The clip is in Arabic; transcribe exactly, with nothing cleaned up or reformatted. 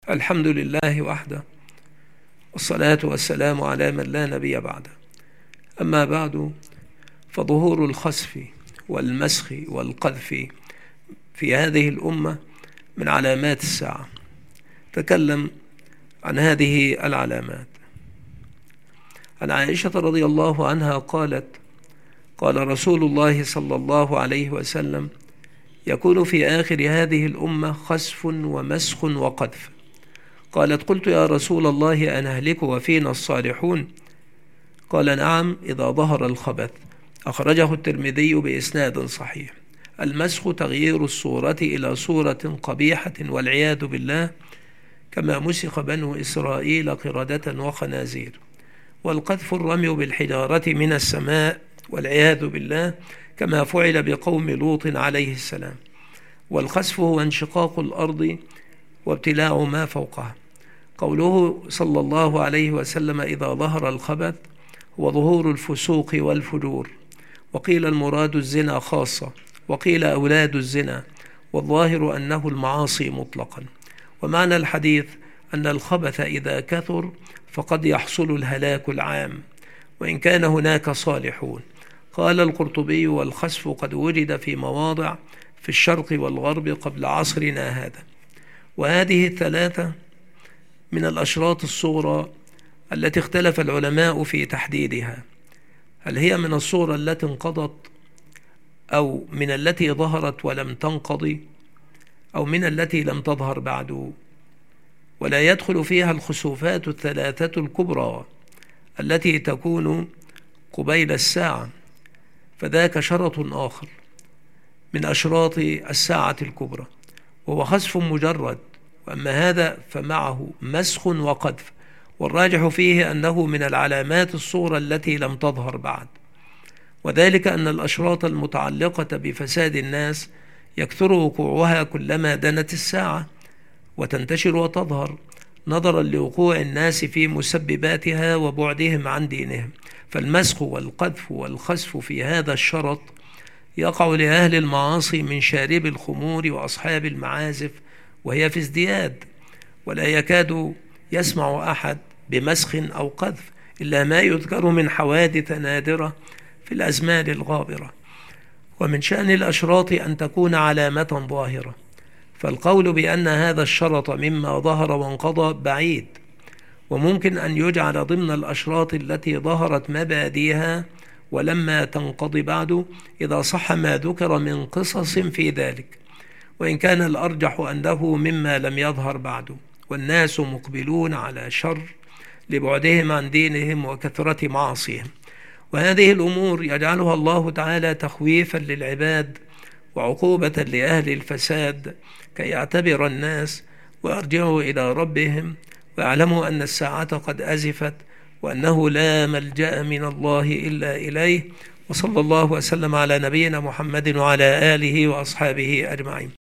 الحمد لله وحده، والصلاة والسلام على من لا نبي بعده. أما بعد، فظهور الخسف والمسخ والقذف في هذه الأمة من علامات الساعة. تكلم عن هذه العلامات. عن عائشة رضي الله عنها قالت: قال رسول الله صلى الله عليه وسلم: يكون في آخر هذه الأمة خسف ومسخ وقذف. قالت: قلت يا رسول الله أنهلك وفينا الصالحون؟ قال: نعم، إذا ظهر الخبث. أخرجه الترمذي بإسناد صحيح. المسخ تغيير الصورة إلى صورة قبيحة والعياذ بالله، كما مسخ بنو إسرائيل قردة وخنازير. والقذف الرمي بالحجارة من السماء والعياذ بالله، كما فعل بقوم لوط عليه السلام. والخسف هو انشقاق الأرض وابتلاع ما فوقها. قوله صلى الله عليه وسلم: إذا ظهر الخبث، هو ظهور الفسوق والفجور. وقيل المراد الزنا خاصة، وقيل أولاد الزنا، والظاهر أنه المعاصي مطلقا. ومعنى الحديث أن الخبث إذا كثر فقد يحصل الهلاك العام، وإن كان هناك صالحون. قال القرطبي: والخسف قد وجد في مواضع في الشرق والغرب قبل عصرنا هذا. وهذه الثلاثة من الأشراط الصغرى التي اختلف العلماء في تحديدها، هل هي من الصورة التي انقضت، أو من التي ظهرت ولم تنقضي، أو من التي لم تظهر بعد. ولا يدخل فيها الخسوفات الثلاثة الكبرى التي تكون قبيل الساعة، فذاك شرط آخر من أشراط الساعة الكبرى، وهو خسف مجرد. وأما هذا فمعه مسخ وقذف، والراجح فيه أنه من العلامات الصغرى التي لم تظهر بعد. وذلك أن الأشراط المتعلقة بفساد الناس يكثر وقوعها كلما دنت الساعة، وتنتشر وتظهر نظرا لوقوع الناس في مسبباتها وبعدهم عن دينهم. فالمسخ والقذف والخسف في هذا الشرط يقع لأهل المعاصي من شارب الخمور وأصحاب المعازف، وهي في ازدياد، ولا يكاد يسمع أحد بمسخ أو قذف إلا ما يذكر من حوادث نادرة في الأزمان الغابرة. ومن شأن الأشراط أن تكون علامة ظاهرة، فالقول بأن هذا الشرط مما ظهر وانقضى بعيد، وممكن أن يجعل ضمن الأشراط التي ظهرت مباديها ولما تنقضي بعد، إذا صح ما ذكر من قصص في ذلك، وإن كان الأرجح أنه مما لم يظهر بعد، والناس مقبلون على شر لبعدهم عن دينهم وكثرة معاصيهم. وهذه الأمور يجعلها الله تعالى تخويفا للعباد وعقوبة لأهل الفساد، كي يعتبر الناس ويرجعوا إلى ربهم ويعلموا أن الساعة قد أزفت، وأنه لا ملجأ من الله إلا إليه. وصلى الله وسلم على نبينا محمد وعلى آله وأصحابه أجمعين.